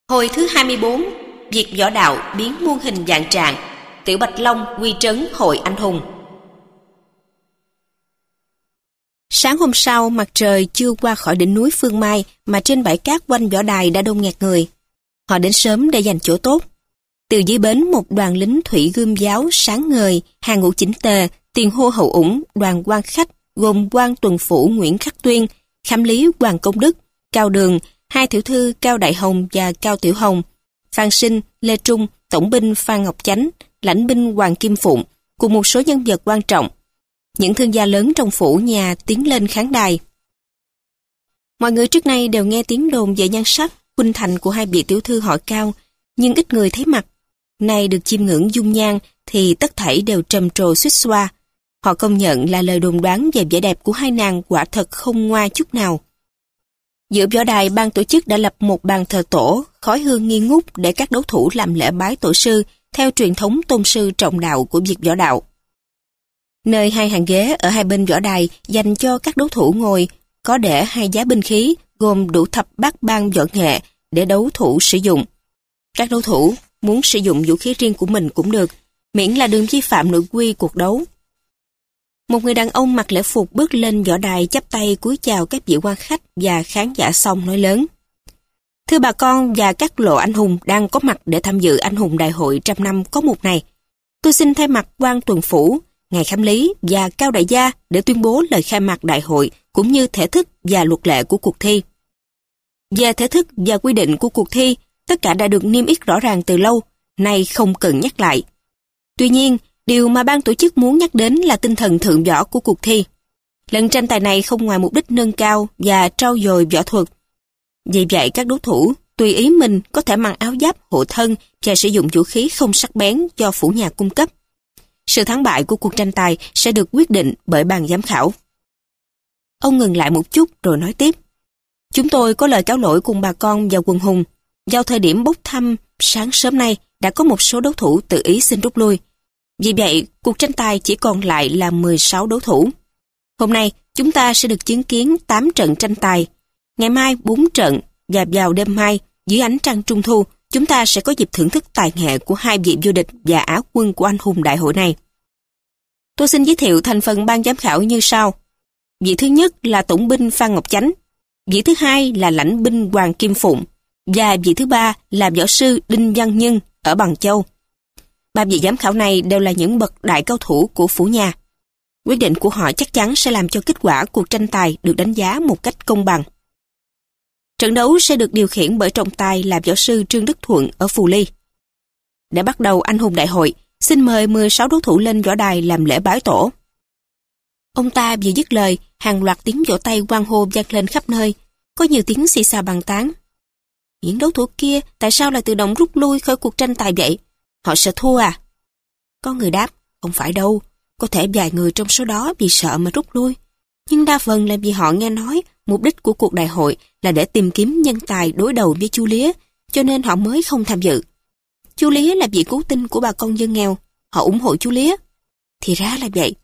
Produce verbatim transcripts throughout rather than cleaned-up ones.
Hồi thứ hai mươi bốn, việc võ đạo biến muôn hình vạn trạng, Tiểu Bạch Long quy trấn hội anh hùng. Sáng hôm sau, mặt trời chưa qua khỏi đỉnh núi Phương Mai mà trên bãi cát quanh võ đài đã đông nghẹt người. Họ đến sớm để giành chỗ tốt. Từ dưới bến một đoàn lính thủy gươm giáo sáng ngời, hàng ngũ chỉnh tề, tiền hô hậu ủng, đoàn quan khách gồm quan tuần phủ Nguyễn Khắc Tuyên, khám lý Hoàng Công Đức, Cao Đường, hai tiểu thư Cao Đại Hồng và Cao Tiểu Hồng, Phan Sinh, Lê Trung, tổng binh Phan Ngọc Chánh, lãnh binh Hoàng Kim Phụng, cùng một số nhân vật quan trọng. Những thương gia lớn trong phủ nhà tiến lên khán đài. Mọi người trước nay đều nghe tiếng đồn về nhan sắc, khuynh thành của hai vị tiểu thư họ Cao, nhưng ít người thấy mặt. Nay được chiêm ngưỡng dung nhan thì tất thảy đều trầm trồ xuýt xoa. Họ công nhận là lời đồn đoán về vẻ đẹp của hai nàng quả thật không ngoa chút nào. Giữa võ đài, ban tổ chức đã lập một bàn thờ tổ, khói hương nghi ngút để các đấu thủ làm lễ bái tổ sư theo truyền thống tôn sư trọng đạo của việc võ đạo. Nơi hai hàng ghế ở hai bên võ đài dành cho các đấu thủ ngồi có để hai giá binh khí gồm đủ thập bát ban võ nghệ để đấu thủ sử dụng. Các đấu thủ muốn sử dụng vũ khí riêng của mình cũng được, miễn là đừng vi phạm nội quy cuộc đấu. Một người đàn ông mặc lễ phục bước lên võ đài chắp tay cúi chào các vị quan khách và khán giả xong nói lớn: Thưa bà con và các lộ anh hùng đang có mặt để tham dự anh hùng đại hội trăm năm có một này, tôi xin thay mặt quan tuần phủ, ngài khám lý và Cao đại gia để tuyên bố lời khai mạc đại hội cũng như thể thức và luật lệ của cuộc thi. Về thể thức và quy định của cuộc thi, tất cả đã được niêm yết rõ ràng từ lâu, nay không cần nhắc lại. Tuy nhiên, điều mà ban tổ chức muốn nhắc đến là tinh thần thượng võ của cuộc thi. Lần tranh tài này không ngoài mục đích nâng cao và trau dồi võ thuật. Vì vậy các đấu thủ tùy ý mình có thể mặc áo giáp hộ thân và sử dụng vũ khí không sắc bén do phủ nhà cung cấp. Sự thắng bại của cuộc tranh tài sẽ được quyết định bởi ban giám khảo. Ông ngừng lại một chút rồi nói tiếp: Chúng tôi có lời cáo lỗi cùng bà con và quần hùng. Vào thời điểm bốc thăm sáng sớm nay đã có một số đấu thủ tự ý xin rút lui. Vì vậy, cuộc tranh tài chỉ còn lại là mười sáu đấu thủ. Hôm nay, chúng ta sẽ được chứng kiến tám trận tranh tài. Ngày mai bốn trận và vào đêm mai, dưới ánh trăng trung thu, chúng ta sẽ có dịp thưởng thức tài nghệ của hai vị vô địch và á quân của anh hùng đại hội này. Tôi xin giới thiệu thành phần ban giám khảo như sau. Vị thứ nhất là tổng binh Phan Ngọc Chánh, vị thứ hai là lãnh binh Hoàng Kim Phụng, và vị thứ ba là võ sư Đinh Văn Nhân ở Bằng Châu. Ba vị giám khảo này đều là những bậc đại cao thủ của phủ nhà. Quyết định của họ chắc chắn sẽ làm cho kết quả cuộc tranh tài được đánh giá một cách công bằng. Trận đấu sẽ được điều khiển bởi trọng tài là võ sư Trương Đức Thuận ở Phù Ly. Để bắt đầu anh hùng đại hội, xin mời mười sáu đấu thủ lên võ đài làm lễ bái tổ. Ông ta vừa dứt lời, hàng loạt tiếng vỗ tay hoan hô vang lên khắp nơi, có nhiều tiếng xì xào bàn tán. Những đấu thủ kia tại sao lại tự động rút lui khỏi cuộc tranh tài vậy? Họ sợ thua à? Có người đáp, không phải đâu, có thể vài người trong số đó vì sợ mà rút lui. Nhưng đa phần là vì họ nghe nói mục đích của cuộc đại hội là để tìm kiếm nhân tài đối đầu với Chu Lía, cho nên họ mới không tham dự. Chu Lía là vị cứu tinh của bà con dân nghèo, họ ủng hộ Chu Lía. Thì ra là vậy.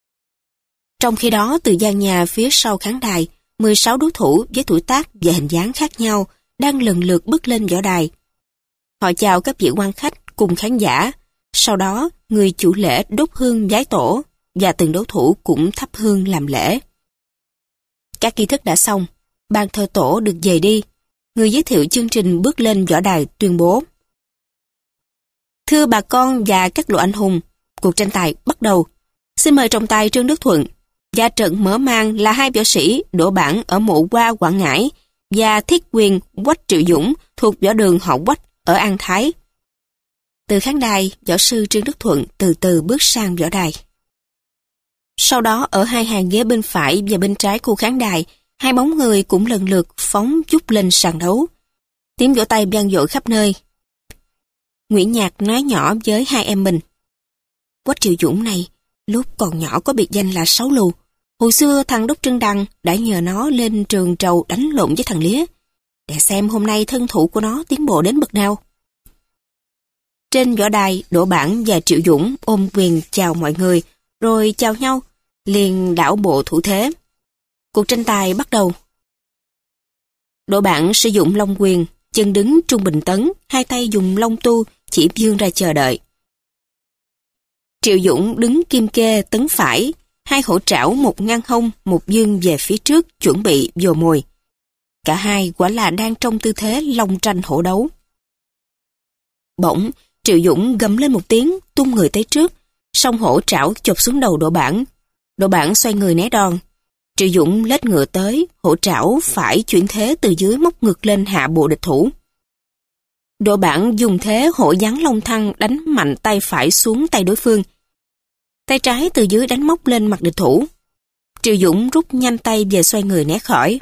Trong khi đó, từ gian nhà phía sau khán đài, mười sáu đối thủ với tuổi tác và hình dáng khác nhau đang lần lượt bước lên võ đài. Họ chào các vị quan khách cùng khán giả, sau đó người chủ lễ đốt hương vái tổ và từng đấu thủ cũng thắp hương làm lễ. Các nghi thức đã xong, ban thờ tổ được dời đi. Người giới thiệu chương trình bước lên võ đài tuyên bố: Thưa bà con và các lộ anh hùng, cuộc tranh tài bắt đầu. Xin mời trọng tài Trương Đức Thuận. Và trận mở màn là hai võ sĩ đỗ bản ở Mộ Qua, Quảng Ngãi và thiết quyền Quách Triệu Dũng thuộc võ đường họ Quách ở An Thái. Từ khán đài, võ sư Trương Đức Thuận từ từ bước sang võ đài. Sau đó ở hai hàng ghế bên phải và bên trái của khán đài, hai bóng người cũng lần lượt phóng chút lên sàn đấu. Tiếng vỗ tay vang dội khắp nơi. Nguyễn Nhạc nói nhỏ với hai em mình: Quách Triệu Dũng này, lúc còn nhỏ có biệt danh là Sáu Lù. Hồi xưa thằng Đốc Trưng Đằng đã nhờ nó lên trường trầu đánh lộn với thằng Lía. Để xem hôm nay thân thủ của nó tiến bộ đến bậc nào. Trên võ đài, Đỗ Bản và Triệu Dũng ôm quyền chào mọi người, rồi chào nhau, liền đảo bộ thủ thế. Cuộc tranh tài bắt đầu. Đỗ Bản sử dụng long quyền, chân đứng trung bình tấn, hai tay dùng lông tu, chỉ vươn ra chờ đợi. Triệu Dũng đứng kim kê tấn phải, hai hổ trảo một ngang hông, một dương về phía trước, chuẩn bị vồ mồi. Cả hai quả là đang trong tư thế long tranh hổ đấu. Bỗng, Triệu Dũng gầm lên một tiếng, tung người tới trước, song hổ trảo chộp xuống đầu Đỗ Bản. Đỗ Bản xoay người né đòn. Triệu Dũng lết ngựa tới, hổ trảo phải chuyển thế từ dưới móc ngược lên hạ bộ địch thủ. Đỗ Bản dùng thế hổ giáng long thăng đánh mạnh tay phải xuống tay đối phương. Tay trái từ dưới đánh móc lên mặt địch thủ. Triệu Dũng rút nhanh tay về xoay người né khỏi.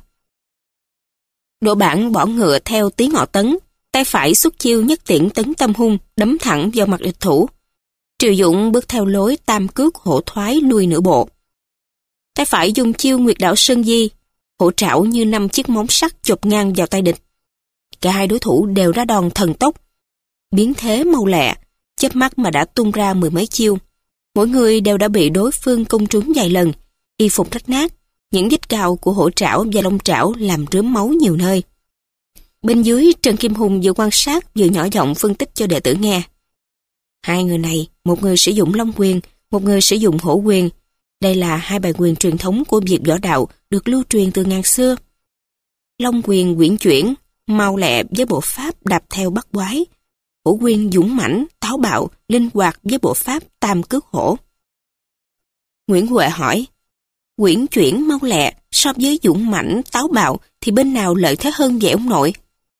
Đỗ Bản bỏ ngựa theo tiếng ngọ tấn, tay phải xuất chiêu nhất tiễn tấn tâm hung, đấm thẳng vào mặt địch thủ. Triệu Dũng bước theo lối tam cước hổ thoái lui nửa bộ. Tay phải dùng chiêu Nguyệt Đảo Sơn Di, hổ trảo như năm chiếc móng sắt chộp ngang vào tay địch. Cả hai đối thủ đều ra đòn thần tốc, biến thế mau lẹ, chớp mắt mà đã tung ra mười mấy chiêu. Mỗi người đều đã bị đối phương công trúng vài lần, y phục rách nát, những vết cào của hổ trảo và long trảo làm rớm máu nhiều nơi. Bên dưới, Trần Kim Hùng vừa quan sát vừa nhỏ giọng phân tích cho đệ tử nghe. Hai người này, một người sử dụng long quyền, một người sử dụng hổ quyền. Đây là hai bài quyền truyền thống của việc võ đạo được lưu truyền từ ngàn xưa. Long quyền uyển chuyển, mau lẹ với bộ pháp đạp theo bắt quái. Hổ quyền dũng mãnh, táo bạo, linh hoạt với bộ pháp tam cước hổ. Nguyễn Huệ hỏi, uyển chuyển mau lẹ so với dũng mãnh, táo bạo thì bên nào lợi thế hơn vậy ông nội?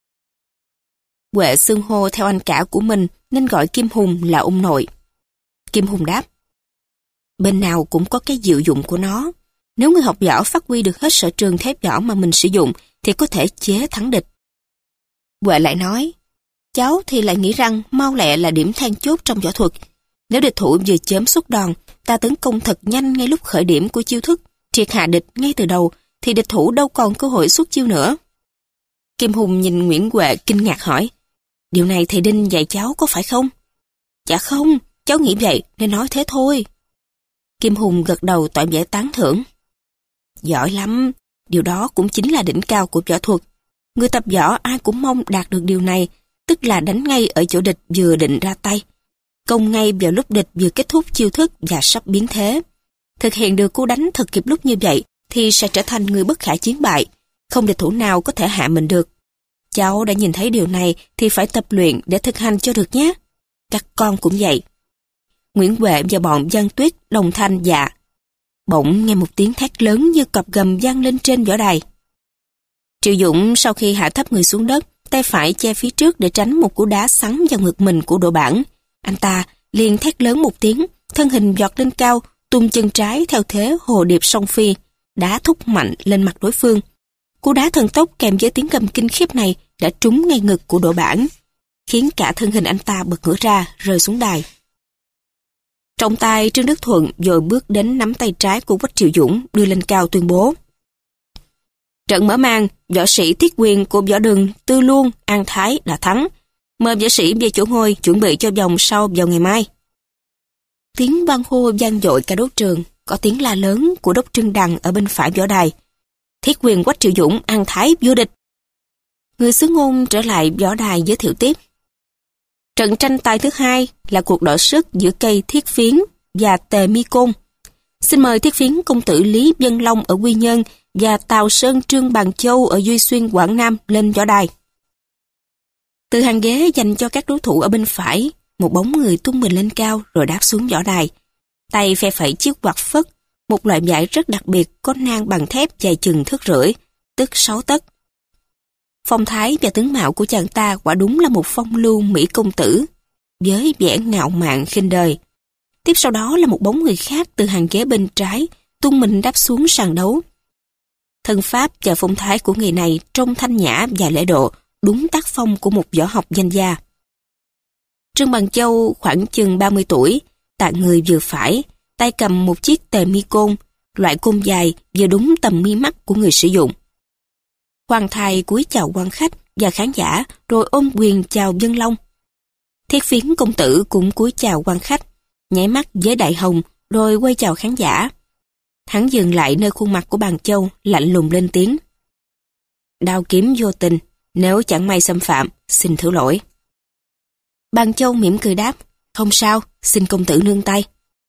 Huệ xưng hô theo anh cả của mình nên gọi Kim Hùng là ông nội. Kim Hùng đáp, bên nào cũng có cái diệu dụng của nó. Nếu người học võ phát huy được hết sở trường thép võ mà mình sử dụng thì có thể chế thắng địch. Huệ lại nói, cháu thì lại nghĩ rằng mau lẹ là điểm then chốt trong võ thuật. Nếu địch thủ vừa chớm xuất đòn, ta tấn công thật nhanh ngay lúc khởi điểm của chiêu thức, triệt hạ địch ngay từ đầu, thì địch thủ đâu còn cơ hội xuất chiêu nữa. Kim Hùng nhìn Nguyễn Huệ kinh ngạc hỏi, điều này thầy Đinh dạy cháu có phải không? Dạ không, cháu nghĩ vậy nên nói thế thôi. Kim Hùng gật đầu tỏ vẻ tán thưởng. Giỏi lắm, điều đó cũng chính là đỉnh cao của võ thuật. Người tập võ ai cũng mong đạt được điều này, tức là đánh ngay ở chỗ địch vừa định ra tay. Công ngay vào lúc địch vừa kết thúc chiêu thức và sắp biến thế. Thực hiện được cú đánh thật kịp lúc như vậy thì sẽ trở thành người bất khả chiến bại, không địch thủ nào có thể hạ mình được. Cháu đã nhìn thấy điều này thì phải tập luyện để thực hành cho được nhé. Các con cũng vậy. Nguyễn Huệ và bọn Giang Tuyết đồng thanh dạ. Bỗng nghe một tiếng thét lớn như cọp gầm vang lên trên võ đài. Triệu Dũng sau khi hạ thấp người xuống đất, tay phải che phía trước để tránh một cú đá sắn vào ngực mình của Đỗ Bản. Anh ta liền thét lớn một tiếng, thân hình vọt lên cao, tung chân trái theo thế hồ điệp song phi, đá thúc mạnh lên mặt đối phương. Cú đá thần tốc kèm với tiếng gầm kinh khiếp này đã trúng ngay ngực của Đỗ Bản, khiến cả thân hình anh ta bật ngửa ra, rơi xuống đài. Trọng tài Trương Đức Thuận rồi bước đến nắm tay trái của Quách Triệu Dũng đưa lên cao tuyên bố. Trận mở màn, võ sĩ Thiết Quyền của võ đường Tư Luân, An Thái đã thắng. Mời võ sĩ về chỗ ngồi chuẩn bị cho vòng sau vào ngày mai. Tiếng vang hô vang dội cả đấu trường, có tiếng la lớn của Đốc Trưng Đằng ở bên phải võ đài. Thiết Quyền Quách Triệu Dũng, An Thái vô địch. Người xứ ngôn trở lại võ đài giới thiệu tiếp. Trận tranh tài thứ hai là cuộc đọ sức giữa cây Thiết Phiến và Tề Mi Côn. Xin mời Thiết Phiến công tử Lý Vân Long ở Quy Nhơn và Tào Sơn Trương Bàn Châu ở Duy Xuyên, Quảng Nam lên võ đài. Từ hàng ghế dành cho các đối thủ ở bên phải, một bóng người tung mình lên cao rồi đáp xuống võ đài. Tay phe phẩy chiếc quạt phất, một loại vải rất đặc biệt có nang bằng thép dài chừng thước rưỡi, tức sáu tấc. Phong thái và tướng mạo của chàng ta quả đúng là một phong lưu mỹ công tử, với vẻ ngạo mạn khinh đời. Tiếp sau đó là một bóng người khác từ hàng ghế bên trái, tung mình đáp xuống sàn đấu. Thân pháp và phong thái của người này trông thanh nhã và lễ độ, đúng tác phong của một võ học danh gia. Trương Bàn Châu khoảng chừng ba mươi tuổi, tạng người vừa phải, tay cầm một chiếc tề mi côn, loại côn dài vừa đúng tầm mi mắt của người sử dụng. Hoàng thai cúi chào quan khách và khán giả rồi ôm quyền chào Vân Long. Thiết Phiến công tử cũng cúi chào quan khách, nháy mắt với đại hồng rồi quay chào khán giả. Hắn dừng lại nơi khuôn mặt của Bàn Châu, lạnh lùng lên tiếng. Đao kiếm vô tình, Nếu chẳng may xâm phạm, xin thứ lỗi. Bàn Châu mỉm cười đáp, không sao, xin công tử nương tay.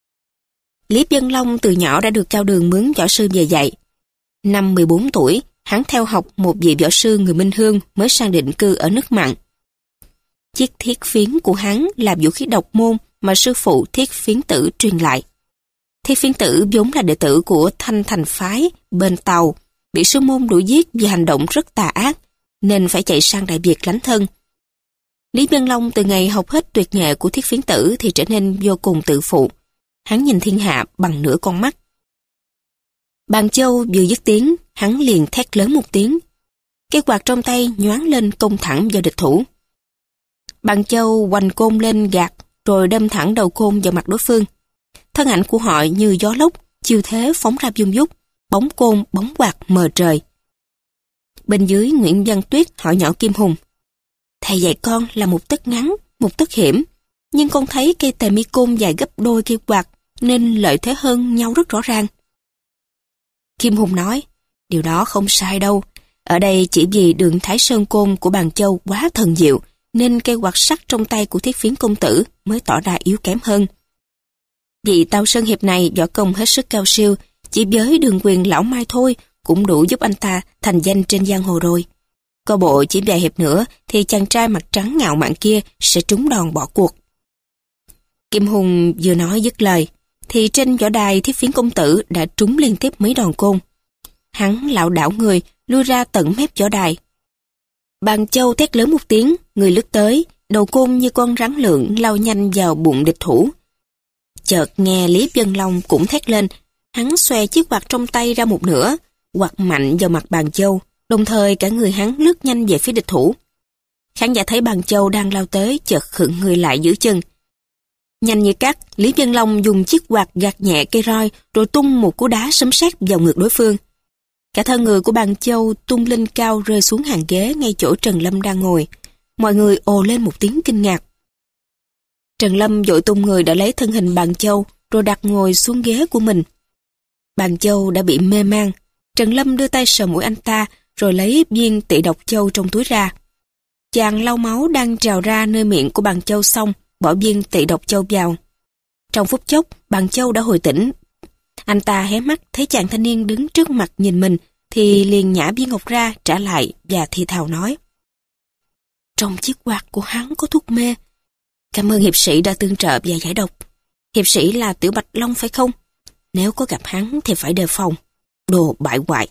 Lý Vân Long từ nhỏ đã được Cao Đường mướn võ sư về dạy. Năm mười bốn tuổi, hắn theo học một vị võ sư người Minh Hương mới sang định cư ở nước Mặn. Chiếc thiết phiến của hắn là vũ khí độc môn mà sư phụ Thiết Phiến Tử truyền lại. Thiết Phiến Tử vốn là đệ tử của Thanh Thành phái bên Tàu, bị sư môn đuổi giết vì hành động rất tà ác, nên phải chạy sang Đại Việt lánh thân. Lý Vân Long từ ngày học hết tuyệt nghệ của Thiết Phiến Tử thì trở nên vô cùng tự phụ. Hắn nhìn thiên hạ bằng nửa con mắt. Bàn Châu vừa dứt tiếng, hắn liền thét lớn một tiếng. Cái quạt trong tay nhoáng lên công thẳng vào địch thủ. Bàn Châu hoành côn lên gạt, rồi đâm thẳng đầu côn vào mặt đối phương. Thân ảnh của họ như gió lốc, chiêu thế phóng ra vung vút, bóng côn, bóng quạt mờ trời. Bên dưới Nguyễn Văn Tuyết hỏi nhỏ Kim Hùng. Thầy dạy con là một tấc ngắn, một tấc hiểm, nhưng con thấy cây tề mi côn dài gấp đôi cây quạt, nên lợi thế hơn nhau rất rõ ràng. Kim Hùng nói, điều đó không sai đâu. Ở đây chỉ vì đường Thái Sơn côn của Bàn Châu quá thần diệu, nên cây quạt sắt trong tay của Thiết Phiến công tử mới tỏ ra yếu kém hơn. Vị Tào Sơn Hiệp này võ công hết sức cao siêu, chỉ với đường quyền lão Mai thôi cũng đủ giúp anh ta thành danh trên giang hồ rồi. Có bộ chỉ vài hiệp nữa thì chàng trai mặt trắng ngạo mạn kia sẽ trúng đòn bỏ cuộc. Kim Hùng vừa nói dứt lời, thì trên võ đài Thiết Phiến công tử đã trúng liên tiếp mấy đòn côn. Hắn lảo đảo người, lui ra tận mép võ đài. Bàn Châu thét lớn một tiếng, người lướt tới, đầu côn như con rắn lượn lao nhanh vào bụng địch thủ. Chợt nghe Lý Vân Long cũng thét lên, hắn xòe chiếc quạt trong tay ra một nửa, quạt mạnh vào mặt Bàn Châu, đồng thời cả người hắn lướt nhanh về phía địch thủ. Khán giả thấy Bàn Châu đang lao tới, chợt khựng người lại giữ chân. Nhanh như cắt, Lý Vân Long dùng chiếc quạt gạt nhẹ cây roi, rồi tung một cú đá sấm sét vào ngực đối phương. Cả thân người của Bàn Châu tung lên cao rơi xuống hàng ghế ngay chỗ Trần Lâm đang ngồi. Mọi người ồ lên một tiếng kinh ngạc. Trần Lâm vội tung người đã lấy thân hình Bàn Châu, rồi đặt ngồi xuống ghế của mình. Bàn Châu đã bị mê man. Trần Lâm đưa tay sờ mũi anh ta, rồi lấy viên tị độc châu trong túi ra. Chàng lau máu đang trào ra nơi miệng của Bàn Châu xong, bỏ viên tị độc châu vào. Trong phút chốc, Bàn Châu đã hồi tỉnh. Anh ta hé mắt thấy chàng thanh niên đứng trước mặt nhìn mình, thì liền nhả viên ngọc ra trả lại và thì thào nói. Trong chiếc quạt của hắn có thuốc mê. Cảm ơn hiệp sĩ đã tương trợ và giải độc. Hiệp sĩ là Tiểu Bạch Long phải không? Nếu có gặp hắn thì phải đề phòng. Đồ bại hoại.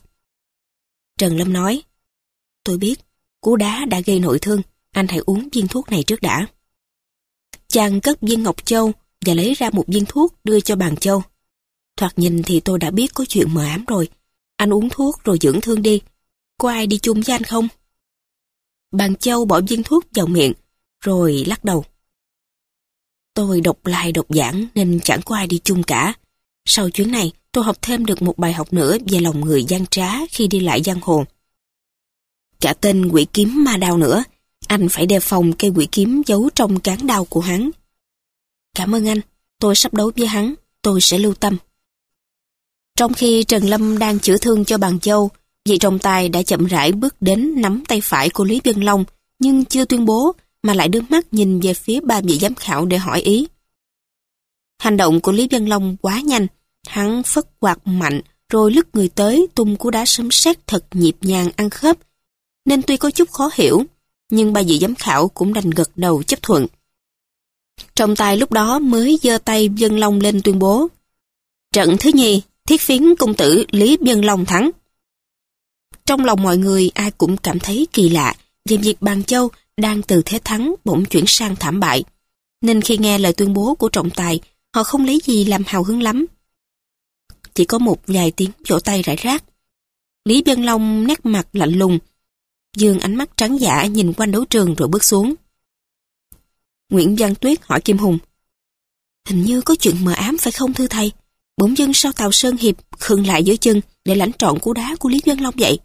Trần Lâm nói, tôi biết, cú đá đã gây nội thương, anh hãy uống viên thuốc này trước đã. Chàng cất viên ngọc châu và lấy ra một viên thuốc đưa cho Bàn Châu. Thoạt nhìn thì tôi đã biết có chuyện mờ ám rồi. Anh uống thuốc rồi dưỡng thương đi. Có ai đi chung với anh không? Bàn Châu bỏ viên thuốc vào miệng, rồi lắc đầu. Tôi độc lai độc giảng nên chẳng có ai đi chung cả. Sau chuyến này, tôi học thêm được một bài học nữa về lòng người gian trá khi đi lại giang hồ. Cả tên quỷ kiếm ma đao nữa, anh phải đề phòng cây quỷ kiếm giấu trong cán đao của hắn. Cảm ơn anh, tôi sắp đấu với hắn, tôi sẽ lưu tâm. Trong khi Trần Lâm đang chữa thương cho Bàn Châu, vị trọng tài đã chậm rãi bước đến nắm tay phải của Lý Vân Long, nhưng chưa tuyên bố, mà lại đưa mắt nhìn về phía ba vị giám khảo để hỏi ý. Hành động của Lý Vân Long quá nhanh, hắn phất quạt mạnh, rồi lướt người tới tung cú đá sấm sét thật nhịp nhàng ăn khớp, nên tuy có chút khó hiểu, nhưng ba vị giám khảo cũng đành gật đầu chấp thuận. Trọng tài lúc đó mới giơ tay Vân Long lên tuyên bố. Trận thứ nhì, Thiết Phiến công tử Lý Vân Long thắng. Trong lòng mọi người ai cũng cảm thấy kỳ lạ về việc Bàn Châu đang từ thế thắng bỗng chuyển sang thảm bại, nên khi nghe lời tuyên bố của trọng tài, họ không lấy gì làm hào hứng lắm. Chỉ có một vài tiếng vỗ tay rải rác. Lý Vân Long nét mặt lạnh lùng, dương ánh mắt trắng dã nhìn quanh đấu trường rồi bước xuống. Nguyễn Văn Tuyết hỏi Kim Hùng. Hình như có chuyện mờ ám phải không thưa thầy? Bỗng dưng sao Tào Sơn Hiệp khựng lại dưới chân để lãnh trọn cú đá của Lý Vân Long vậy?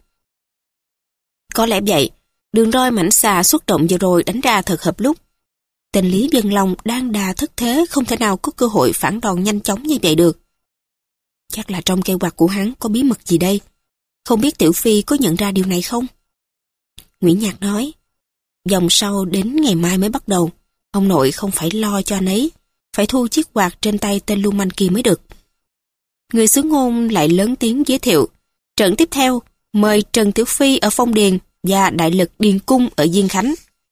Có lẽ vậy, đường roi mảnh xà xuất động vừa rồi đánh ra thật hợp lúc. Tên Lý Vân Long đang đà thất thế, không thể nào có cơ hội phản đòn nhanh chóng như vậy được. Chắc là trong cây quạt của hắn có bí mật gì đây. Không biết Tiểu Phi có nhận ra điều này không? Nguyễn Nhạc nói, vòng sau đến ngày mai mới bắt đầu. Ông nội không phải lo cho anh ấy, phải thu chiếc quạt trên tay tên lưu manh kia mới được. Người xứ ngôn lại lớn tiếng giới thiệu, trận tiếp theo mời Trần Tiểu Phi ở Phong Điền và đại lực Điền Cung ở Diên Khánh.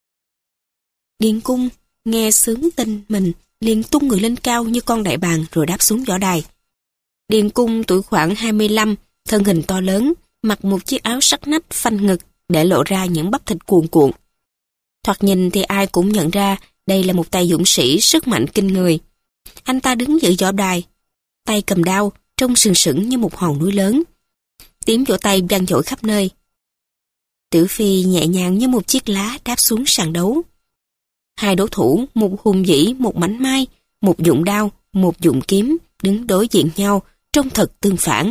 Điền Cung nghe sướng tin mình liền tung người lên cao như con đại bàng rồi đáp xuống võ đài. Điền Cung tuổi khoảng hai mươi lăm, thân hình to lớn, mặc một chiếc áo sắc nách phanh ngực để lộ ra những bắp thịt cuồn cuộn. Thoạt nhìn thì ai cũng nhận ra đây là một tay dũng sĩ sức mạnh kinh người. Anh ta đứng giữa võ đài, tay cầm đao, trông sừng sững như một hòn núi lớn. Tiếng vỗ tay vang dội khắp nơi. Tiểu Phi nhẹ nhàng như một chiếc lá đáp xuống sàn đấu. Hai đối thủ, một hùng vĩ, một mảnh mai, một dụng đao, một dụng kiếm, đứng đối diện nhau, trông thật tương phản.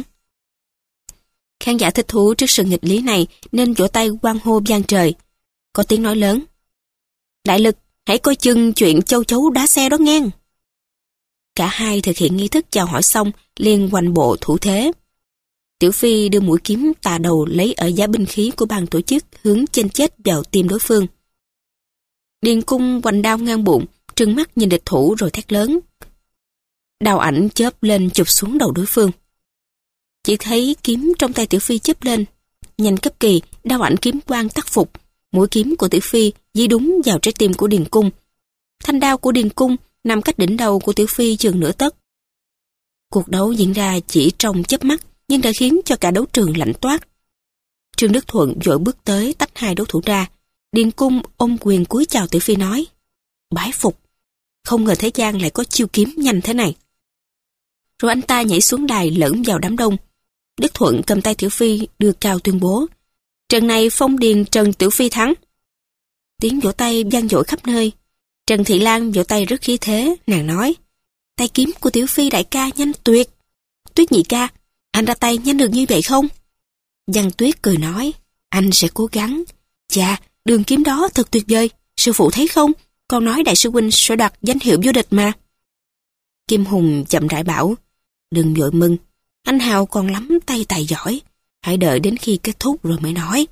Khán giả thích thú trước sự nghịch lý này nên vỗ tay hoan hô vang trời. Có tiếng nói lớn, đại lực, hãy coi chừng chuyện châu chấu đá xe đó ngang. Cả hai thực hiện nghi thức chào hỏi xong liền hoành bộ thủ thế. Tiểu Phi đưa mũi kiếm tà đầu lấy ở giá binh khí của ban tổ chức hướng chênh chết vào tim đối phương. Điền Cung hoành đao ngang bụng, trừng mắt nhìn địch thủ rồi thét lớn. Đao ảnh chớp lên chụp xuống đầu đối phương. Chỉ thấy kiếm trong tay Tiểu Phi chớp lên, nhanh cấp kỳ, đao ảnh kiếm quang tắc phục. Mũi kiếm của Tiểu Phi dí đúng vào trái tim của Điền Cung. Thanh đao của Điền Cung nằm cách đỉnh đầu của Tiểu Phi chừng nửa tấc. Cuộc đấu diễn ra chỉ trong chớp mắt, nhưng đã khiến cho cả đấu trường lạnh toát. Trương Đức Thuận vội bước tới tách hai đối thủ ra. Điền Cung ôm quyền cúi chào Tiểu Phi nói, bái phục, không ngờ thế gian lại có chiêu kiếm nhanh thế này. Rồi anh ta nhảy xuống đài lẫn vào đám đông. Đức Thuận cầm tay Tiểu Phi đưa cao tuyên bố, trận này Phong Điền Trần Tiểu Phi thắng. Tiếng vỗ tay vang dội khắp nơi. Trần Thị Lan vỗ tay rất khí thế, nàng nói, tay kiếm của Tiểu Phi đại ca nhanh tuyệt. Tuyết nhị ca, anh ra tay nhanh được như vậy không? Văn Tuyết cười nói, anh sẽ cố gắng. Chà, đường kiếm đó thật tuyệt vời, sư phụ thấy không? Con nói đại sư huynh sẽ đoạt danh hiệu vô địch mà. Kim Hùng chậm rãi bảo, đừng vội mừng, anh Hào còn lắm tay tài giỏi, hãy đợi đến khi kết thúc rồi mới nói.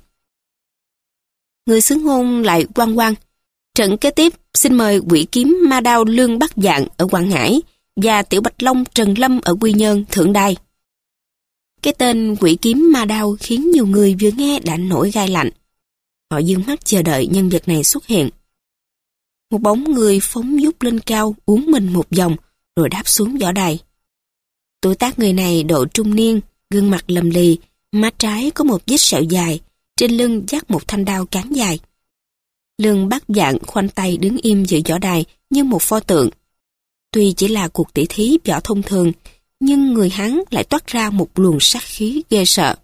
Người xứ ngôn lại quang quang, trận kế tiếp xin mời quỷ kiếm ma đao Lương Bắc Dạng ở Quảng Ngãi và Tiểu Bạch Long Trần Lâm ở Quy Nhơn thượng đài. Cái tên quỷ kiếm ma đao khiến nhiều người vừa nghe đã nổi gai lạnh. Họ dương mắt chờ đợi nhân vật này xuất hiện. Một bóng người phóng vút lên cao, uốn mình một vòng, rồi đáp xuống võ đài. Tuổi tác người này độ trung niên, gương mặt lầm lì, má trái có một vết sẹo dài, trên lưng vác một thanh đao cán dài. Lương Bắc Dạng khoanh tay đứng im giữa võ đài như một pho tượng. Tuy chỉ là cuộc tỉ thí võ thông thường, nhưng người hắn lại toát ra một luồng sát khí ghê sợ.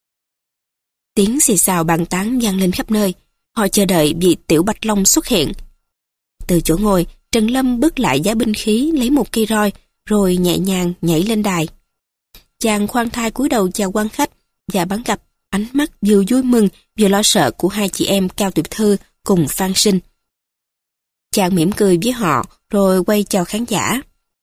Tiếng xì xào bàn tán vang lên khắp nơi, họ chờ đợi vị Tiểu Bạch Long xuất hiện. Từ chỗ ngồi, Trần Lâm bước lại giá binh khí lấy một cây roi, rồi nhẹ nhàng nhảy lên đài. Chàng khoan thai cúi đầu chào quan khách và bắn gặp ánh mắt vừa vui mừng vừa lo sợ của hai chị em Cao Tuyệt Thư cùng Phan Sinh. Chàng mỉm cười với họ rồi quay chào khán giả.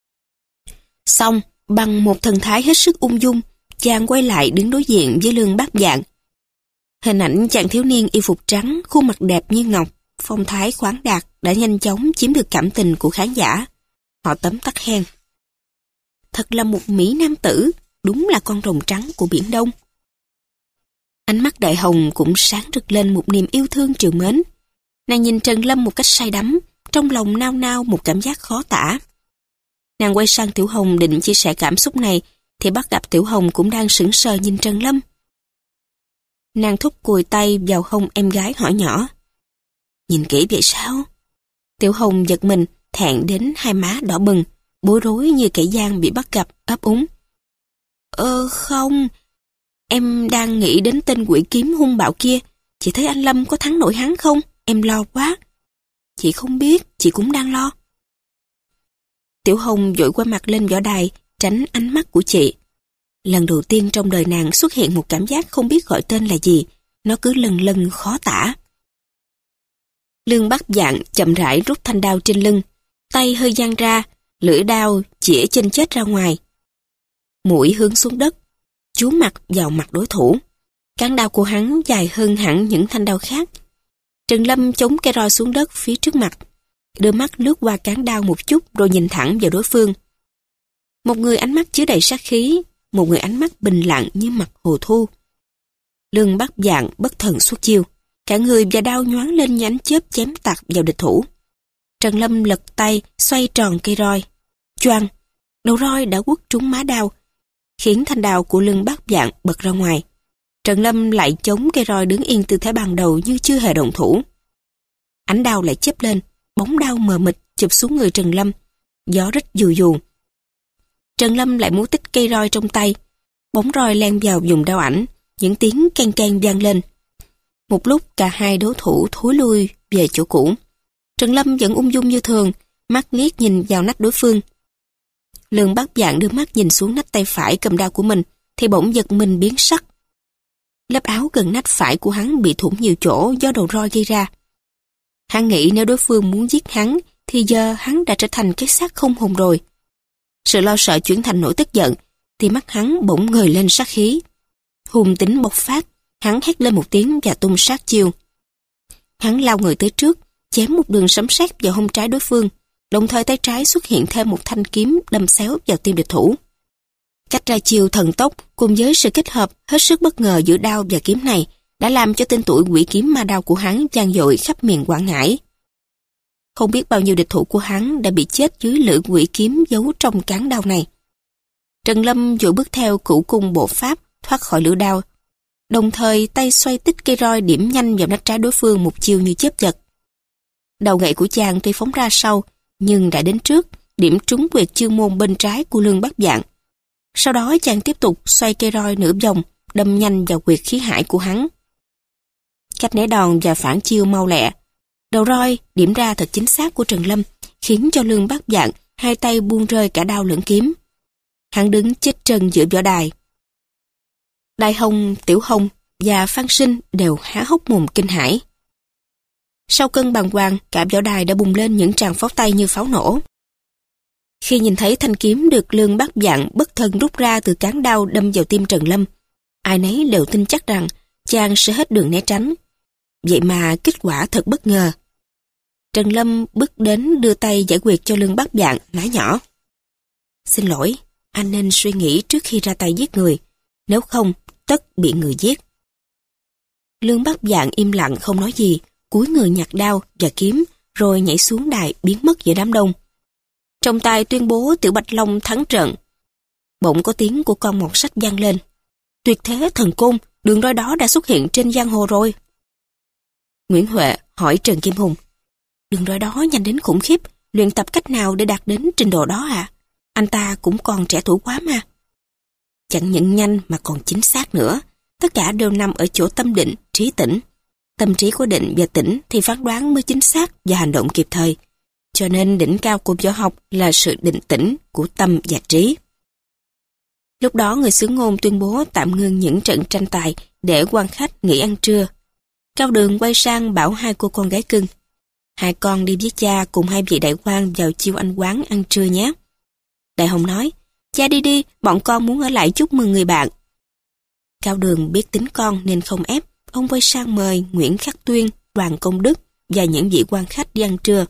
Xong, bằng một thần thái hết sức ung dung, chàng quay lại đứng đối diện với Lương Bắc Dạng. Hình ảnh chàng thiếu niên y phục trắng, khuôn mặt đẹp như ngọc, phong thái khoáng đạt đã nhanh chóng chiếm được cảm tình của khán giả. Họ tấm tắc khen. Thật là một mỹ nam tử, đúng là con rồng trắng của Biển Đông. Ánh mắt Đại Hồng cũng sáng rực lên một niềm yêu thương trìu mến. Nàng nhìn Trần Lâm một cách say đắm, trong lòng nao nao một cảm giác khó tả. Nàng quay sang Tiểu Hồng định chia sẻ cảm xúc này, thì bắt gặp Tiểu Hồng cũng đang sững sờ nhìn Trần Lâm. Nàng thúc cùi tay vào hông em gái hỏi nhỏ, nhìn kỹ vậy sao? Tiểu Hồng giật mình, thẹn đến hai má đỏ bừng, bối rối như kẻ gian bị bắt gặp, ấp úng. Ơ không, em đang nghĩ đến tên quỷ kiếm hung bạo kia, chị thấy anh Lâm có thắng nổi hắn không? Em lo quá. Chị không biết, chị cũng đang lo. Tiểu Hồng vội qua mặt lên võ đài, tránh ánh mắt của chị. Lần đầu tiên trong đời nàng xuất hiện một cảm giác không biết gọi tên là gì, nó cứ lần lần khó tả. Lương Bắc Dạng chậm rãi rút thanh đao trên lưng, tay hơi dang ra, lưỡi đao chĩa chênh chết ra ngoài. Mũi hướng xuống đất, chúa mặt vào mặt đối thủ. Cán đao của hắn dài hơn hẳn những thanh đao khác, Trần Lâm chống cây roi xuống đất phía trước mặt, đưa mắt lướt qua cán đao một chút rồi nhìn thẳng vào đối phương. Một người ánh mắt chứa đầy sát khí, một người ánh mắt bình lặng như mặt hồ thu. Lương Bát Dạng bất thần xuất chiêu, cả người và đao nhoáng lên như ánh chớp chém tạt vào địch thủ. Trần Lâm lật tay xoay tròn cây roi, choang, đầu roi đã quất trúng má đao, khiến thanh đao của Lương Bát Dạng bật ra ngoài. Trần Lâm lại chống cây roi đứng yên tư thế ban đầu như chưa hề động thủ. Ánh đao lại chớp lên, bóng đao mờ mịt chụp xuống người Trần Lâm, gió rít dù dù. Trần Lâm lại múa tích cây roi trong tay, bóng roi len vào vùng đao ảnh, những tiếng keng keng vang lên. Một lúc cả hai đối thủ thối lui về chỗ cũ. Trần Lâm vẫn ung dung như thường, mắt liếc nhìn vào nách đối phương. Lương Bát Dạng đưa mắt nhìn xuống nách tay phải cầm đao của mình, thì bỗng giật mình biến sắc. Lớp áo gần nách phải của hắn bị thủng nhiều chỗ do đầu roi gây ra. Hắn nghĩ nếu đối phương muốn giết hắn, thì giờ hắn đã trở thành cái xác không hồn rồi. Sự lo sợ chuyển thành nỗi tức giận, thì mắt hắn bỗng ngời lên sát khí. Hung tính bộc phát, hắn hét lên một tiếng và tung sát chiêu. Hắn lao người tới trước, chém một đường sấm sét vào hông trái đối phương, đồng thời tay trái xuất hiện thêm một thanh kiếm đâm xéo vào tim địch thủ. Cách ra chiêu thần tốc cùng với sự kết hợp hết sức bất ngờ giữa đao và kiếm này đã làm cho tên tuổi quỷ kiếm ma đao của hắn vang dội khắp miền Quảng Ngãi. Không biết bao nhiêu địch thủ của hắn đã bị chết dưới lưỡi quỷ kiếm giấu trong cán đao này. Trần Lâm vội bước theo cửu cung bộ pháp thoát khỏi lưỡi đao, đồng thời tay xoay tích cây roi điểm nhanh vào nách trái đối phương một chiêu như chớp giật. Đầu gậy của chàng tuy phóng ra sau, nhưng đã đến trước, điểm trúng quyệt chiêu môn bên trái của Lương Bát Dạng. Sau đó chàng tiếp tục xoay cây roi nửa vòng, đâm nhanh vào quyệt khí hải của hắn. Cách né đòn và phản chiêu mau lẹ, đầu roi điểm ra thật chính xác của Trần Lâm, khiến cho Lương Bát Dạng hai tay buông rơi cả đao lẫn kiếm. Hắn đứng chết chân giữa võ đài. Đại Hồng, Tiểu Hồng và Phan Sinh đều há hốc mồm kinh hãi. Sau cơn bàng hoàng, cả võ đài đã bùng lên những tràng pháo tay như pháo nổ. Khi nhìn thấy thanh kiếm được Lương Bát Dạng bất thần rút ra từ cán đao đâm vào tim Trần Lâm, ai nấy đều tin chắc rằng chàng sẽ hết đường né tránh. Vậy mà kết quả thật bất ngờ. Trần Lâm bước đến đưa tay giải quyết cho Lương Bát Dạng, nói nhỏ: "Xin lỗi, anh nên suy nghĩ trước khi ra tay giết người, nếu không tất bị người giết." Lương Bát Dạng im lặng không nói gì, cúi người nhặt đao và kiếm, rồi nhảy xuống đài biến mất giữa đám đông. Trong tay tuyên bố Tiểu Bạch Long thắng trận. Bỗng có tiếng của con mọt sách vang lên: "Tuyệt thế thần côn, đường roi đó đã xuất hiện trên giang hồ rồi." Nguyễn Huệ hỏi Trần Kim Hùng: "Đường roi đó nhanh đến khủng khiếp, luyện tập cách nào để đạt đến trình độ đó à? Anh ta cũng còn trẻ tuổi quá mà." Chẳng những nhanh mà còn chính xác nữa, tất cả đều nằm ở chỗ tâm định, trí tĩnh. Tâm trí của định và tĩnh thì phán đoán mới chính xác và hành động kịp thời. Cho nên đỉnh cao của võ học là sự định tĩnh của tâm và trí. Lúc đó người xứ Ngôn tuyên bố tạm ngưng những trận tranh tài để quan khách nghỉ ăn trưa. Cao Đường quay sang bảo hai cô con gái cưng: "Hai con đi với cha cùng hai vị đại quan vào chiêu anh quán ăn trưa nhé." Đại Hồng nói: "Cha đi đi, bọn con muốn ở lại chúc mừng người bạn." Cao Đường biết tính con nên không ép, ông quay sang mời Nguyễn Khắc Tuyên, Đoàn Công Đức và những vị quan khách đi ăn trưa.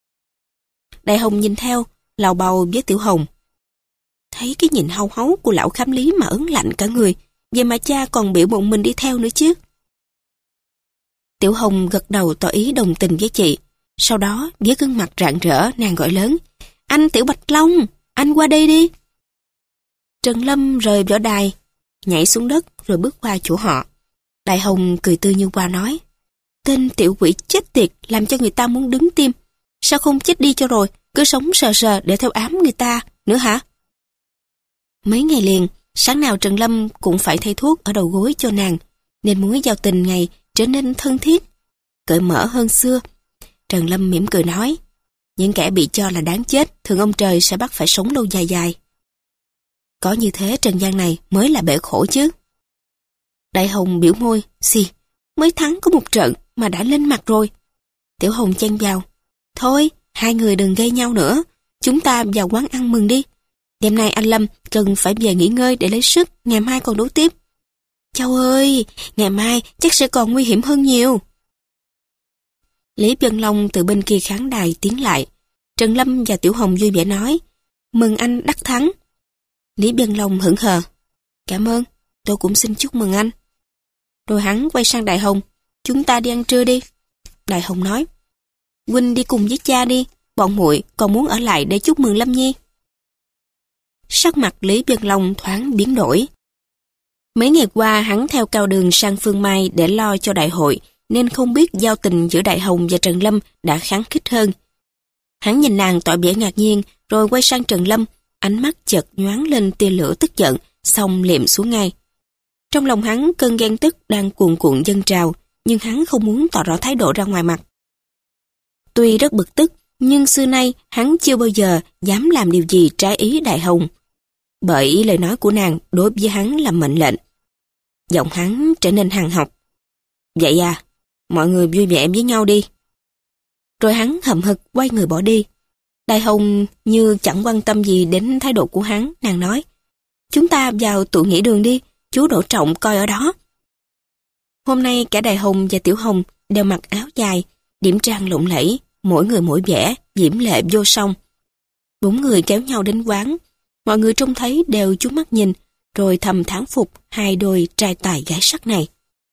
Đại Hồng nhìn theo, lào bầu với Tiểu Hồng: "Thấy cái nhìn hau háu của lão khám lý mà ớn lạnh cả người, vậy mà cha còn biểu bọn mình đi theo nữa chứ." Tiểu Hồng gật đầu tỏ ý đồng tình với chị. Sau đó với gương mặt rạng rỡ nàng gọi lớn: "Anh Tiểu Bạch Long, anh qua đây đi." Trần Lâm rời võ đài, nhảy xuống đất rồi bước qua chỗ họ. Đại Hồng cười tươi như hoa nói: "Tên tiểu quỷ chết tiệt làm cho người ta muốn đứng tim. Sao không chết đi cho rồi, cứ sống sờ sờ để theo ám người ta nữa hả?" Mấy ngày liền, sáng nào Trần Lâm cũng phải thay thuốc ở đầu gối cho nàng, nên mối giao tình ngày trở nên thân thiết, cởi mở hơn xưa. Trần Lâm mỉm cười nói: "Những kẻ bị cho là đáng chết, thường ông trời sẽ bắt phải sống lâu dài dài. Có như thế trần gian này mới là bể khổ chứ." Đại Hồng biểu môi: "Xì, mới thắng có một trận mà đã lên mặt rồi." Tiểu Hồng chen vào: "Thôi, hai người đừng gây nhau nữa, chúng ta vào quán ăn mừng đi. Đêm nay anh Lâm cần phải về nghỉ ngơi để lấy sức, ngày mai còn đấu tiếp." "Châu ơi, ngày mai chắc sẽ còn nguy hiểm hơn nhiều." Lý Vân Long từ bên kia khán đài tiến lại. Trần Lâm và Tiểu Hồng vui vẻ nói, mừng anh đắc thắng. Lý Vân Long hững hờ, cảm ơn, tôi cũng xin chúc mừng anh. Rồi hắn quay sang Đại Hồng, chúng ta đi ăn trưa đi. Đại Hồng nói, huynh đi cùng với cha đi, bọn muội còn muốn ở lại để chúc mừng Lâm Nhi. Sắc mặt Lý Vân Long thoáng biến đổi. Mấy ngày qua hắn theo cao đường sang Phương Mai để lo cho đại hội, nên không biết giao tình giữa Đại Hồng và Trần Lâm đã kháng khích hơn. Hắn nhìn nàng tỏ vẻ ngạc nhiên, rồi quay sang Trần Lâm, ánh mắt chợt nhoáng lên tia lửa tức giận, xong liệm xuống ngay. Trong lòng hắn cơn ghen tức đang cuồn cuộn dâng trào, nhưng hắn không muốn tỏ rõ thái độ ra ngoài mặt. Tuy rất bực tức, nhưng xưa nay hắn chưa bao giờ dám làm điều gì trái ý Đại Hồng, bởi lời nói của nàng đối với hắn là mệnh lệnh. Giọng hắn trở nên hằn học. Vậy à, mọi người vui vẻ với nhau đi. Rồi hắn hậm hực quay người bỏ đi. Đại Hồng như chẳng quan tâm gì đến thái độ của hắn, nàng nói, chúng ta vào tụ nghỉ đường đi, chú Đỗ Trọng coi ở đó. Hôm nay cả Đại Hồng và Tiểu Hồng đều mặc áo dài, điểm trang lộng lẫy, mỗi người mỗi vẻ, diễm lệ vô song. Bốn người kéo nhau đến quán, mọi người trông thấy đều chú mắt nhìn, rồi thầm thán phục hai đôi trai tài gái sắc này.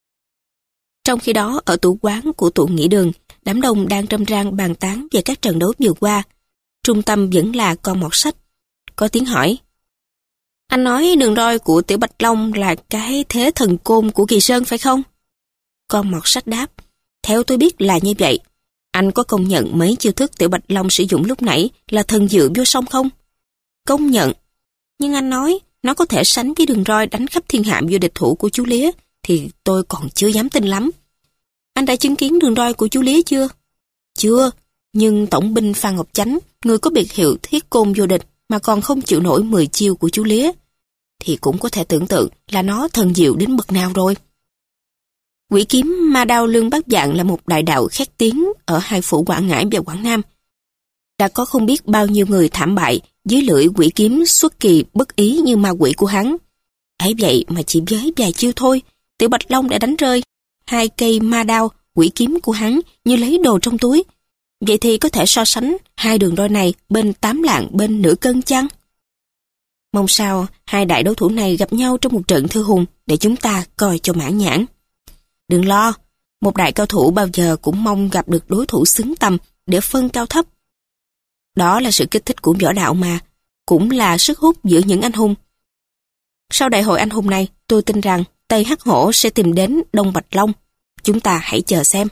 Trong khi đó, ở tủ quán của tụ nghỉ đường, đám đông đang râm ran bàn tán về các trận đấu vừa qua. Trung tâm vẫn là con mọt sách. Có tiếng hỏi, anh nói đường roi của Tiểu Bạch Long là cái thế thần côn của Kỳ Sơn phải không? Con mọt sách đáp, theo tôi biết là như vậy. Anh có công nhận mấy chiêu thức Tiểu Bạch Long sử dụng lúc nãy là thần diệu vô song không? Công nhận. Nhưng anh nói nó có thể sánh với đường roi đánh khắp thiên hạ vô địch thủ của chú Lía, thì tôi còn chưa dám tin lắm. Anh đã chứng kiến đường roi của chú Lía chưa? Chưa, nhưng tổng binh Phan Ngọc Chánh, người có biệt hiệu thiết côn vô địch mà còn không chịu nổi mười chiêu của chú Lía, thì cũng có thể tưởng tượng là nó thần diệu đến bậc nào rồi. Quỷ kiếm Ma Đao Lương Bát Dạng là một đại đạo khét tiếng ở hai phủ Quảng Ngãi và Quảng Nam. Đã có không biết bao nhiêu người thảm bại dưới lưỡi quỷ kiếm xuất kỳ bất ý như ma quỷ của hắn. Ấy vậy mà chỉ với vài chiêu thôi, Tiểu Bạch Long đã đánh rơi hai cây ma đao quỷ kiếm của hắn như lấy đồ trong túi. Vậy thì có thể so sánh hai đường roi này bên tám lạng bên nửa cân chăng? Mong sao hai đại đấu thủ này gặp nhau trong một trận thư hùng để chúng ta coi cho mãn nhãn. Đừng lo, một đại cao thủ bao giờ cũng mong gặp được đối thủ xứng tầm để phân cao thấp. Đó là sự kích thích của võ đạo mà, cũng là sức hút giữa những anh hùng. Sau đại hội anh hùng này, tôi tin rằng Tây Hắc Hổ sẽ tìm đến Đông Bạch Long. Chúng ta hãy chờ xem.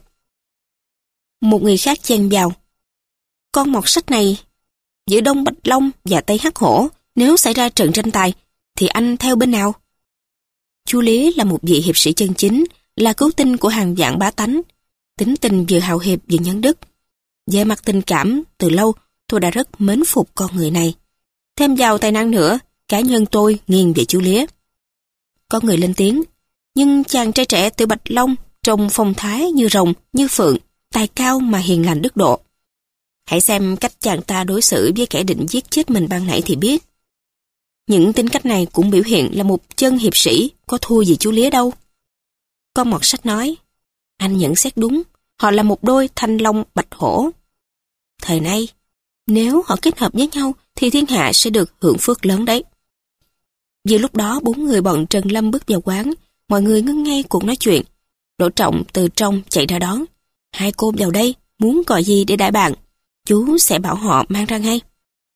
Một người khác chen vào. Con mọt sách này, giữa Đông Bạch Long và Tây Hắc Hổ, nếu xảy ra trận tranh tài, thì anh theo bên nào? Chu Lý là một vị hiệp sĩ chân chính, là cứu tinh của hàng vạn bá tánh. Tính tình vừa hào hiệp vừa nhân đức. Về mặt tình cảm, từ lâu, tôi đã rất mến phục con người này. Thêm vào tài năng nữa, cá nhân tôi nghiêng về chú Lía. Có người lên tiếng, nhưng chàng trai trẻ Tiểu Bạch Long trông phong thái như rồng, như phượng, tài cao mà hiền lành đức độ. Hãy xem cách chàng ta đối xử với kẻ định giết chết mình ban nãy thì biết. Những tính cách này cũng biểu hiện là một chân hiệp sĩ, có thua gì chú Lía đâu. Con mọt sách nói, anh nhận xét đúng, họ là một đôi thanh long bạch hổ. Thời nay, nếu họ kết hợp với nhau thì thiên hạ sẽ được hưởng phước lớn đấy. Vừa lúc đó bốn người bọn Trần Lâm bước vào quán, mọi người ngưng ngay cuộc nói chuyện. Đỗ Trọng từ trong chạy ra đón. Hai cô vào đây, muốn gọi gì để đãi bạn, chú sẽ bảo họ mang ra ngay.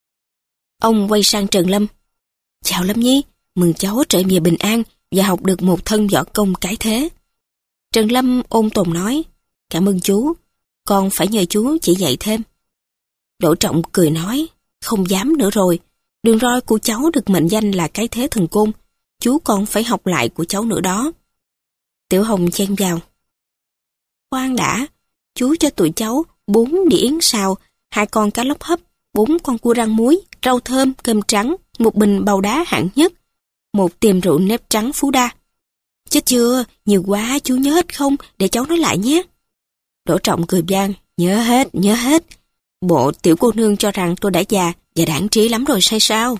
Ông quay sang Trần Lâm. Chào Lâm Nhi, mừng cháu trở về bình an và học được một thân võ công cái thế. Trần Lâm ôn tồn nói, cảm ơn chú, con phải nhờ chú chỉ dạy thêm. Đỗ Trọng cười nói, không dám nữa rồi, đường roi của cháu được mệnh danh là cái thế thần côn, chú còn phải học lại của cháu nữa đó. Tiểu Hồng chen vào. Khoan đã, chú cho tụi cháu bốn đĩa yến xào, hai con cá lóc hấp, bốn con cua rang muối, rau thơm, cơm trắng, một bình bầu đá hạng nhất, một tiềm rượu nếp trắng Phú Đa. Chết chưa, nhiều quá, chú nhớ hết không, để cháu nói lại nhé. Đỗ Trọng cười vang, nhớ hết, nhớ hết. Bộ tiểu cô nương cho rằng tôi đã già và đảng trí lắm rồi hay sao?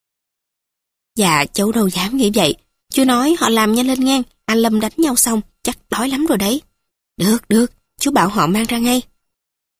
Dạ, cháu đâu dám nghĩ vậy. Chú nói họ làm nhanh lên ngang, anh Lâm đánh nhau xong, chắc đói lắm rồi đấy. Được, được, chú bảo họ mang ra ngay.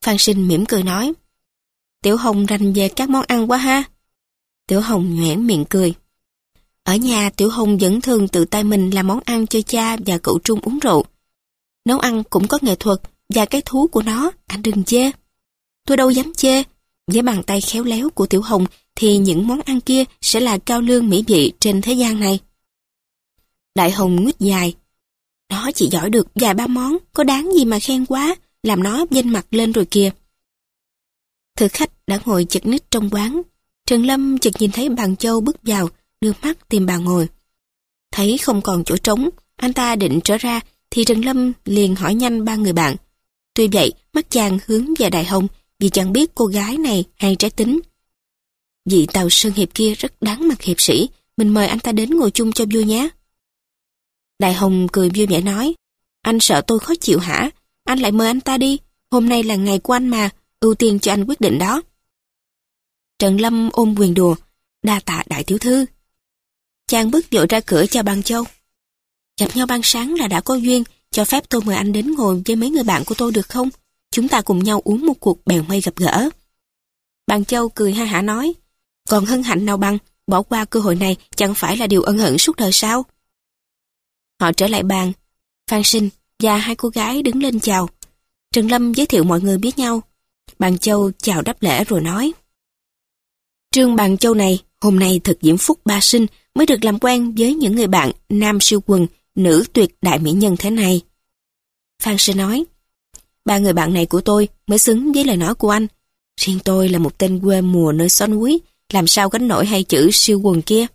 Phan Sinh mỉm cười nói, Tiểu Hồng rành về các món ăn quá ha. Tiểu Hồng nhoẻn miệng cười. Ở nhà Tiểu Hồng vẫn thường tự tay mình làm món ăn cho cha và cậu Trung uống rượu. Nấu ăn cũng có nghệ thuật và cái thú của nó, anh đừng chê. Tôi đâu dám chê. Với bàn tay khéo léo của Tiểu Hồng thì những món ăn kia sẽ là cao lương mỹ vị trên thế gian này. Đại Hồng nguyết dài. Nó chỉ giỏi được vài ba món, có đáng gì mà khen quá, làm nó vênh mặt lên rồi kìa. Thực khách đã ngồi chật ních trong quán. Trần Lâm chợt nhìn thấy Bàn Châu bước vào, đưa mắt tìm bàn ngồi. Thấy không còn chỗ trống, anh ta định trở ra, thì Trần Lâm liền hỏi nhanh ba người bạn. Tuy vậy, mắt chàng hướng về Đại Hồng, vì chàng biết cô gái này hay trái tính. Vị Tàu Sơn Hiệp kia rất đáng mặt hiệp sĩ, mình mời anh ta đến ngồi chung cho vui nhé. Đại Hồng cười vui vẻ nói, anh sợ tôi khó chịu hả? Anh lại mời anh ta đi, hôm nay là ngày của anh mà, ưu tiên cho anh quyết định đó. Trần Lâm ôm quyền đùa, đa tạ đại tiểu thư. Chàng bước vội ra cửa chào Bàn Châu. Gặp nhau ban sáng là đã có duyên, cho phép tôi mời anh đến ngồi với mấy người bạn của tôi được không? Chúng ta cùng nhau uống một cuộc bèo mây gặp gỡ. Bàn Châu cười ha hả nói, còn hân hạnh nào bằng, bỏ qua cơ hội này chẳng phải là điều ân hận suốt đời sao? Họ trở lại bàn, Phan Sinh và hai cô gái đứng lên chào. Trần Lâm giới thiệu mọi người biết nhau. Bàn Châu chào đáp lễ rồi nói, Trương Bàn Châu này hôm nay thật diễm phúc ba sinh mới được làm quen với những người bạn nam siêu quần, nữ tuyệt đại mỹ nhân thế này. Phan Sinh nói, ba người bạn này của tôi mới xứng với lời nói của anh. Riêng tôi là một tên quê mùa nơi xó núi, làm sao gánh nổi hai chữ siêu quần kia.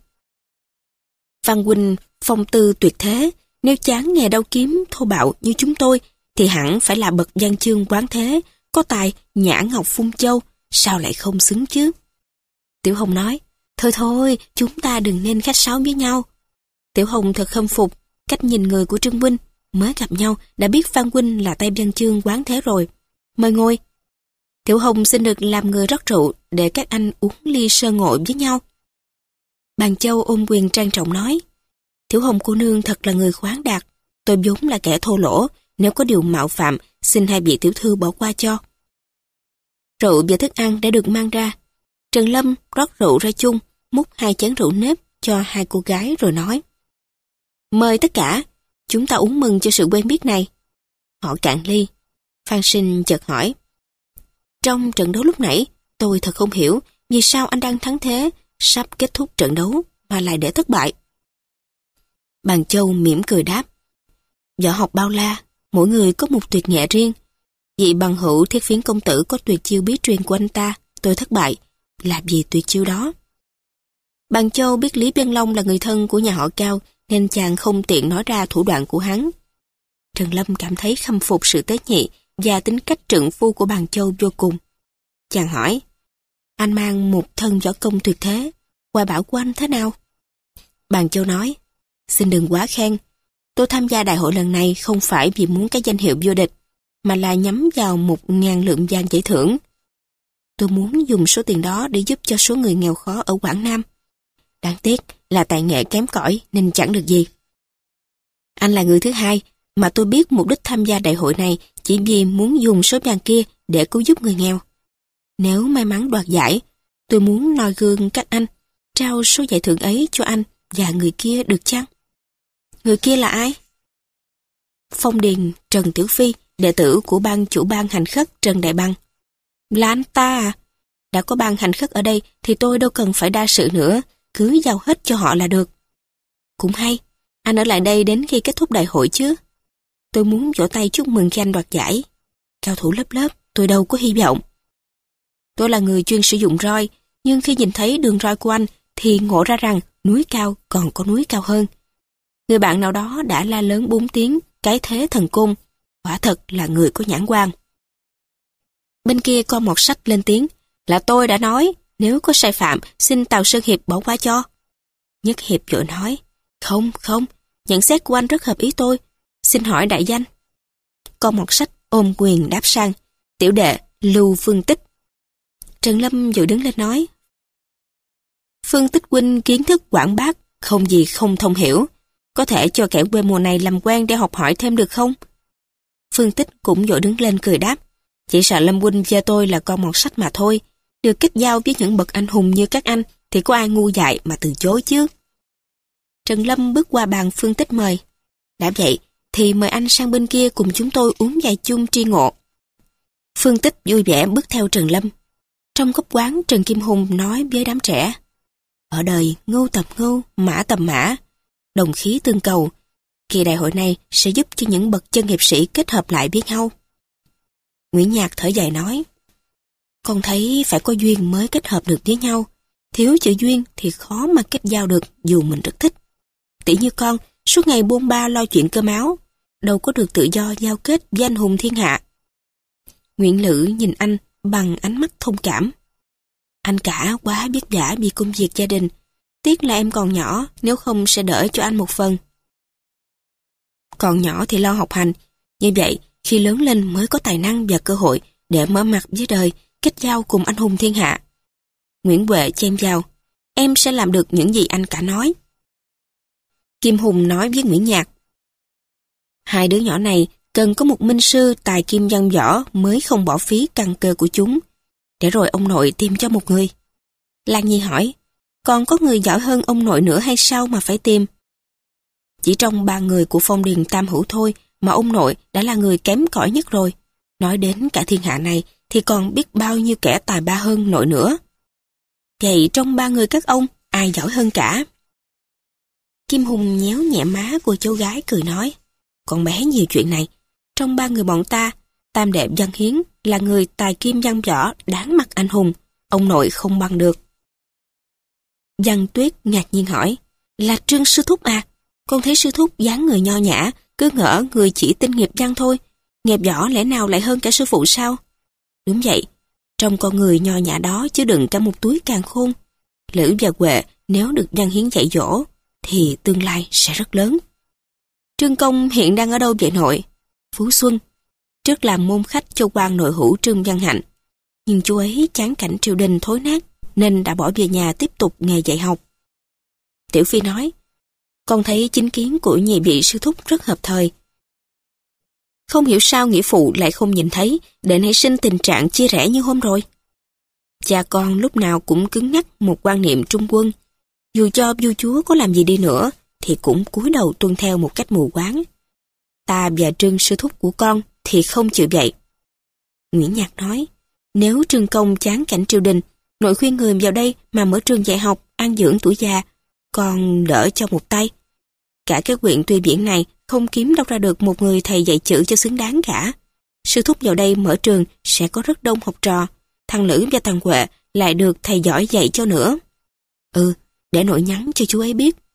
Phan huynh phong tư tuyệt thế, nếu chán nghề đao kiếm thô bạo như chúng tôi, thì hẳn phải là bậc văn chương quán thế, có tài nhã ngọc phun châu, sao lại không xứng chứ? Tiểu Hồng nói, thôi thôi, chúng ta đừng nên khách sáo với nhau. Tiểu Hồng thật khâm phục cách nhìn người của Trương huynh, mới gặp nhau đã biết Phan huynh là tay văn chương quán thế rồi. Mời ngồi. Tiểu Hồng xin được làm người rót rượu để các anh uống ly sơ ngộ với nhau. Bàn Châu ôm quyền trang trọng nói, Tiểu Hồng cô nương thật là người khoáng đạt, tôi vốn là kẻ thô lỗ, nếu có điều mạo phạm, xin hai vị tiểu thư bỏ qua cho. Rượu và thức ăn đã được mang ra. Trần Lâm rót rượu ra chung, múc hai chén rượu nếp cho hai cô gái rồi nói, mời tất cả, chúng ta uống mừng cho sự quen biết này. Họ cạn ly. Phan Sinh chợt hỏi, trong trận đấu lúc nãy, tôi thật không hiểu vì sao anh đang thắng thế, sắp kết thúc trận đấu mà lại để thất bại. Bàn Châu mỉm cười đáp, võ học bao la, mỗi người có một tuyệt nghệ riêng. Vị bằng hữu Thiết Phiến công tử có tuyệt chiêu bí truyền của anh ta, tôi thất bại, là vì tuyệt chiêu đó. Bàn Châu biết Lý Biên Long là người thân của nhà họ Cao, nên chàng không tiện nói ra thủ đoạn của hắn. Trần Lâm cảm thấy khâm phục sự tế nhị và tính cách trượng phu của Bàn Châu vô cùng. Chàng hỏi, anh mang một thân võ công tuyệt thế, hoài bão của anh thế nào? Bàn Châu nói, xin đừng quá khen, tôi tham gia đại hội lần này không phải vì muốn cái danh hiệu vô địch, mà là nhắm vào một ngàn lượng vàng giải thưởng. Tôi muốn dùng số tiền đó để giúp cho số người nghèo khó ở Quảng Nam. Đáng tiếc là tài nghệ kém cỏi nên chẳng được gì. Anh là người thứ hai mà tôi biết mục đích tham gia đại hội này chỉ vì muốn dùng số vàng kia để cứu giúp người nghèo. Nếu may mắn đoạt giải, tôi muốn noi gương các anh, trao số giải thưởng ấy cho anh và người kia được chăng? Người kia là ai? Phong Điền Trần Tiểu Phi, đệ tử của ban chủ ban hành khất Trần Đại Bằng. Là anh ta à? Đã có ban hành khất ở đây thì tôi đâu cần phải đa sự nữa, cứ giao hết cho họ là được. Cũng hay, anh ở lại đây đến khi kết thúc đại hội chứ. Tôi muốn vỗ tay chúc mừng khi anh đoạt giải. Cao thủ lớp lớp, tôi đâu có hy vọng. Tôi là người chuyên sử dụng roi, nhưng khi nhìn thấy đường roi của anh thì ngộ ra rằng núi cao còn có núi cao hơn. Người bạn nào đó đã la lớn bốn tiếng, cái thế thần côn, quả thật là người có nhãn quan. Bên kia con một sách lên tiếng, là tôi đã nói, nếu có sai phạm, xin Tàu Sơn Hiệp bỏ qua cho. Nhất Hiệp vội nói, không, không, nhận xét của anh rất hợp ý tôi, xin hỏi đại danh. Con một sách ôm quyền đáp sang, tiểu đệ Lưu Phương Tích. Trần Lâm vội đứng lên nói, Phương Tích huynh kiến thức quảng bác, không gì không thông hiểu, có thể cho kẻ quê mùa này làm quen để học hỏi thêm được không? Phương Tích cũng vội đứng lên cười đáp, Chỉ sợ Lâm huynh và tôi là con mọt sách mà thôi. Được kết giao với những bậc anh hùng như các anh thì có ai ngu dại mà từ chối chứ. Trần Lâm bước qua bàn Phương Tích mời. Đã vậy thì mời anh sang bên kia cùng chúng tôi uống vài chung tri ngộ. Phương Tích vui vẻ bước theo Trần Lâm. Trong góc quán, Trần Kim Hùng nói với đám trẻ: ở đời ngưu tầm ngưu, mã tầm mã, đồng khí tương cầu. Kỳ đại hội này sẽ giúp cho những bậc chân hiệp sĩ kết hợp lại với nhau. Nguyễn Nhạc thở dài nói: con thấy phải có duyên mới kết hợp được với nhau. Thiếu chữ duyên thì khó mà kết giao được dù mình rất thích. Tỷ như con, suốt ngày buôn ba lo chuyện cơm áo, đâu có được tự do giao kết với anh hùng thiên hạ. Nguyễn Lữ nhìn anh bằng ánh mắt thông cảm. Anh cả quá vất vả vì công việc gia đình. Tiếc là em còn nhỏ, nếu không sẽ đỡ cho anh một phần. Còn nhỏ thì lo học hành. Như vậy, khi lớn lên mới có tài năng và cơ hội để mở mặt với đời, kết giao cùng anh hùng thiên hạ. Nguyễn Huệ chen vào: em sẽ làm được những gì anh cả nói. Kim Hùng nói với Nguyễn Nhạc: hai đứa nhỏ này cần có một minh sư tài kim văn võ mới không bỏ phí căn cơ của chúng. Để rồi ông nội tìm cho một người. Lan Nhi hỏi: còn có người giỏi hơn ông nội nữa hay sao mà phải tìm? Chỉ trong ba người của Phong Điền Tam Hữu thôi mà ông nội đã là người kém cỏi nhất rồi. Nói đến cả thiên hạ này thì còn biết bao nhiêu kẻ tài ba hơn nội nữa. Vậy trong ba người các ông, ai giỏi hơn cả? Kim Hùng nhéo nhẹ má của cháu gái cười nói: con bé nhiều chuyện này. Trong ba người bọn ta, tam đệ Văn Hiến là người tài kim văn võ đáng mặt anh hùng, ông nội không bằng được. Văn Tuyết ngạc nhiên hỏi: là Trương sư thúc à? Con thấy sư thúc dáng người nho nhã, cứ ngỡ người chỉ tin nghiệp văn thôi. Nghiệp võ lẽ nào lại hơn cả sư phụ sao? Đúng vậy, trong con người nho nhã đó chứa đựng cả một túi càn khôn. Lữ và Huệ nếu được Văn Hiến dạy dỗ thì tương lai sẽ rất lớn. Trương Công hiện đang ở đâu vậy nội? Phú Xuân. Trước làm môn khách cho quan nội hữu Trương Văn Hạnh. Nhưng chú ấy chán cảnh triều đình thối nát nên đã bỏ về nhà tiếp tục nghề dạy học. Tiểu Phi nói: con thấy chính kiến của nhị vị sư thúc rất hợp thời. Không hiểu sao nghĩa phụ lại không nhìn thấy để nảy sinh tình trạng chia rẽ như hôm rồi. Cha con lúc nào cũng cứng nhắc một quan niệm trung quân. Dù cho vua chúa có làm gì đi nữa thì cũng cúi đầu tuân theo một cách mù quáng. Ta và Trương sư thúc của con thì không chịu vậy. Nguyễn Nhạc nói: nếu Trương Công chán cảnh triều đình, nội khuyên người vào đây mà mở trường dạy học, an dưỡng tuổi già, con đỡ cho một tay. Cả cái huyện Tuy Viễn này không kiếm đâu ra được một người thầy dạy chữ cho xứng đáng cả. Sư thúc vào đây mở trường sẽ có rất đông học trò, thằng Lữ và thằng Huệ lại được thầy giỏi dạy cho nữa. Ừ, để nội nhắn cho chú ấy biết.